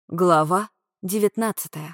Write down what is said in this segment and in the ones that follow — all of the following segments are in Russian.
Глава 19.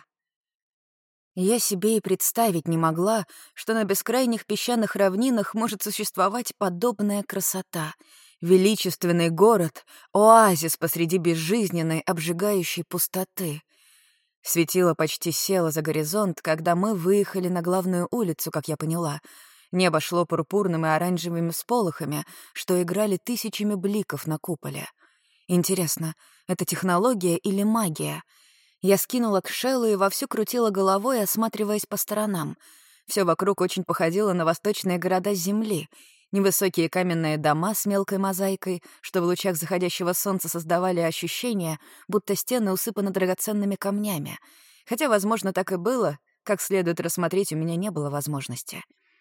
Я себе и представить не могла, что на бескрайних песчаных равнинах может существовать подобная красота. Величественный город — оазис посреди безжизненной, обжигающей пустоты. Светило почти село за горизонт, когда мы выехали на главную улицу, как я поняла. Небо шло пурпурным и оранжевыми всполохами, что играли тысячами бликов на куполе. Интересно, это технология или магия? Я скинула к Шеллу и вовсю крутила головой, осматриваясь по сторонам. Все вокруг очень походило на восточные города Земли. Невысокие каменные дома с мелкой мозаикой, что в лучах заходящего солнца создавали ощущение, будто стены усыпаны драгоценными камнями. Хотя, возможно, так и было, как следует рассмотреть, у меня не было возможности.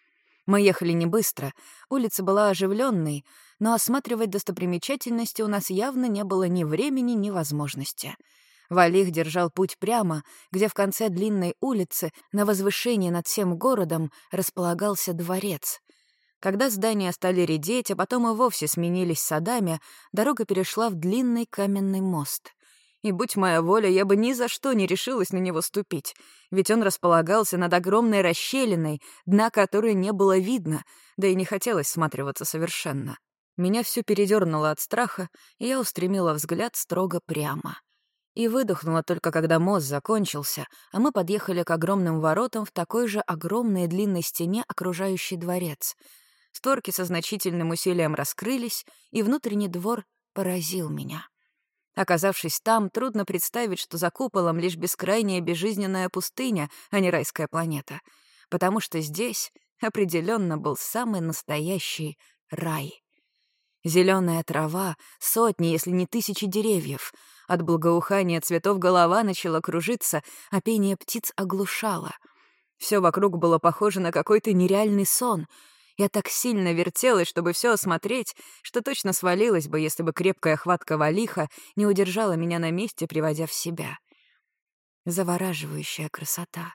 Мы ехали не быстро, улица была оживленной, но осматривать достопримечательности у нас явно не было ни времени, ни возможности. Валих держал путь прямо, где в конце длинной улицы, на возвышении над всем городом, располагался дворец. Когда здания стали редеть, а потом и вовсе сменились садами, дорога перешла в длинный каменный мост. И, будь моя воля, я бы ни за что не решилась на него ступить, ведь он располагался над огромной расщелиной, дна которой не было видно, да и не хотелось всматриваться совершенно. Меня всё передёрнуло от страха, и я устремила взгляд строго прямо. И выдохнула только когда мост закончился, а мы подъехали к огромным воротам в такой же огромной и длинной стене, окружающей дворец. Створки со значительным усилием раскрылись, и внутренний двор поразил меня. Оказавшись там, трудно представить, что за куполом лишь бескрайняя безжизненная пустыня, а не райская планета, потому что здесь определенно был самый настоящий рай. Зеленая трава, сотни, если не тысячи деревьев. От благоухания цветов голова начала кружиться, а пение птиц оглушало. Все вокруг было похоже на какой-то нереальный сон. Я так сильно вертелась, чтобы все осмотреть, что точно свалилась бы, если бы крепкая хватка Валиха не удержала меня на месте, приводя в себя. Завораживающая красота.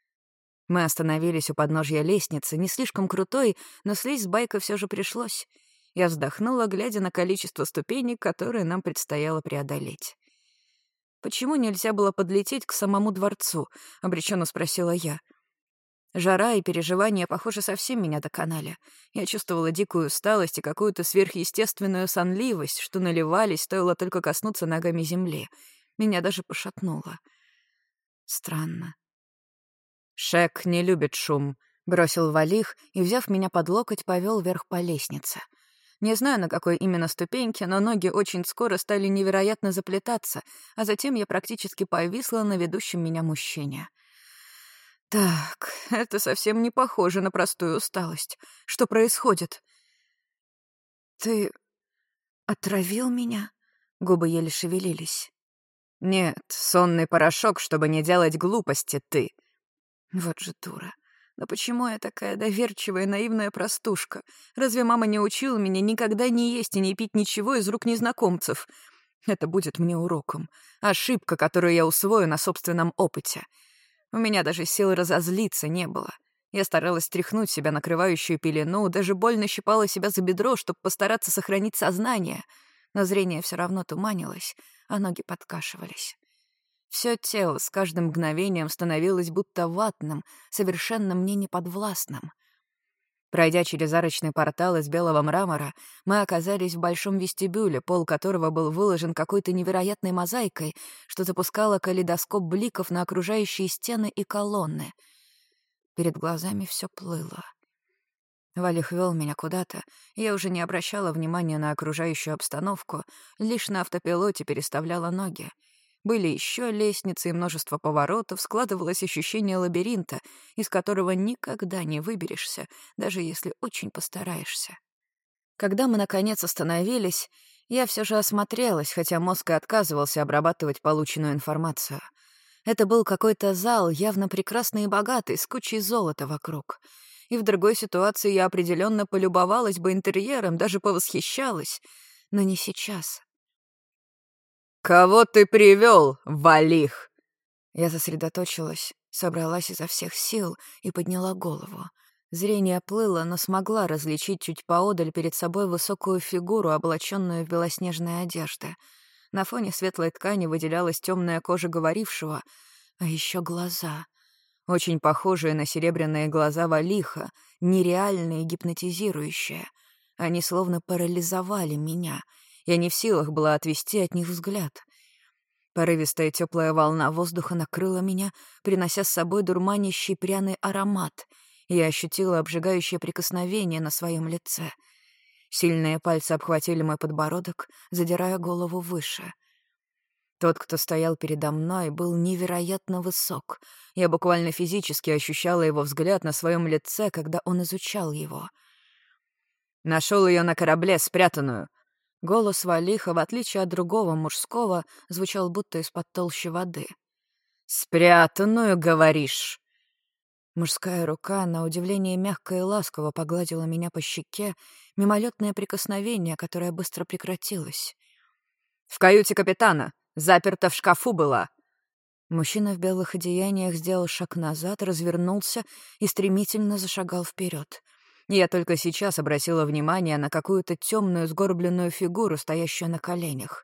Мы остановились у подножья лестницы, не слишком крутой, но слезть с байка все же пришлось. Я вздохнула, глядя на количество ступенек, которые нам предстояло преодолеть. «Почему нельзя было подлететь к самому дворцу?» — обреченно спросила я. Жара и переживания, похоже, совсем меня доконали. Я чувствовала дикую усталость и какую-то сверхъестественную сонливость, что наливались, стоило только коснуться ногами земли. Меня даже пошатнуло. Странно. «Шек не любит шум», — бросил Валих и, взяв меня под локоть, повел вверх по лестнице. Не знаю, на какой именно ступеньке, но ноги очень скоро стали невероятно заплетаться, а затем я практически повисла на ведущем меня мужчине. Так, это совсем не похоже на простую усталость. Что происходит? Ты отравил меня? Губы еле шевелились. Нет, сонный порошок, чтобы не делать глупости, ты. Вот же дура. Но почему я такая доверчивая, наивная простушка? Разве мама не учила меня никогда не есть и не пить ничего из рук незнакомцев? Это будет мне уроком. Ошибка, которую я усвою на собственном опыте. У меня даже сил разозлиться не было. Я старалась стряхнуть себя накрывающую пелену, даже больно щипала себя за бедро, чтобы постараться сохранить сознание. Но зрение все равно туманилось, а ноги подкашивались. Все тело с каждым мгновением становилось будто ватным, совершенно мне неподвластным. Пройдя через арочный портал из белого мрамора, мы оказались в большом вестибюле, пол которого был выложен какой-то невероятной мозаикой, что запускало калейдоскоп бликов на окружающие стены и колонны. Перед глазами все плыло. Валих вел меня куда-то, и я уже не обращала внимания на окружающую обстановку, лишь на автопилоте переставляла ноги. Были еще лестницы и множество поворотов, складывалось ощущение лабиринта, из которого никогда не выберешься, даже если очень постараешься. Когда мы, наконец, остановились, я все же осмотрелась, хотя мозг и отказывался обрабатывать полученную информацию. Это был какой-то зал, явно прекрасный и богатый, с кучей золота вокруг. И в другой ситуации я определенно полюбовалась бы интерьером, даже повосхищалась, но не сейчас. «Кого ты привел, Валих?» Я сосредоточилась, собралась изо всех сил и подняла голову. Зрение плыло, но смогла различить чуть поодаль перед собой высокую фигуру, облаченную в белоснежные одежды. На фоне светлой ткани выделялась темная кожа говорившего, а еще глаза. Очень похожие на серебряные глаза Валиха, нереальные и гипнотизирующие. Они словно парализовали меня. Я не в силах была отвести от них взгляд. Порывистая теплая волна воздуха накрыла меня, принося с собой дурманящий пряный аромат. Я ощутила обжигающее прикосновение на своем лице. Сильные пальцы обхватили мой подбородок, задирая голову выше. Тот, кто стоял передо мной, был невероятно высок. Я буквально физически ощущала его взгляд на своем лице, когда он изучал его. «Нашел ее на корабле, спрятанную». Голос Валиха, в отличие от другого мужского, звучал будто из-под толщи воды. «Спрятанную, говоришь?» Мужская рука, на удивление мягко и ласково, погладила меня по щеке, мимолетное прикосновение, которое быстро прекратилось. «В каюте капитана. Заперта в шкафу была». Мужчина в белых одеяниях сделал шаг назад, развернулся и стремительно зашагал вперед. Я только сейчас обратила внимание на какую-то темную сгорбленную фигуру, стоящую на коленях.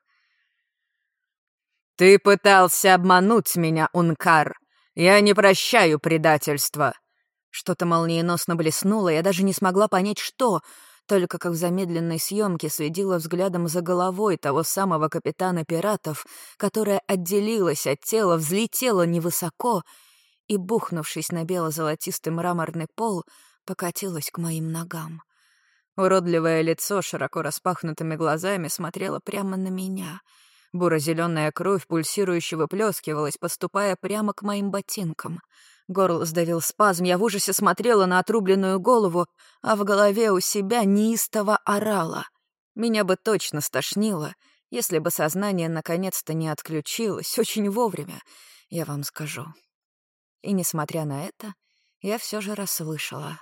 «Ты пытался обмануть меня, Ункар. Я не прощаю предательства». Что-то молниеносно блеснуло, я даже не смогла понять, что, только как в замедленной съемке следила взглядом за головой того самого капитана пиратов, которая отделилась от тела, взлетела невысоко и, бухнувшись на бело-золотистый мраморный пол, покатилась к моим ногам. Уродливое лицо широко распахнутыми глазами смотрело прямо на меня. Буро-зеленая кровь пульсирующе выплескивалась, поступая прямо к моим ботинкам. Горло сдавил спазм, я в ужасе смотрела на отрубленную голову, а в голове у себя неистово орала. Меня бы точно стошнило, если бы сознание наконец-то не отключилось, очень вовремя, я вам скажу. И, несмотря на это, я все же расслышала.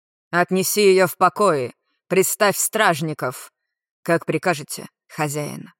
«Отнеси ее в покое! Приставь стражников! Как прикажете, хозяин!»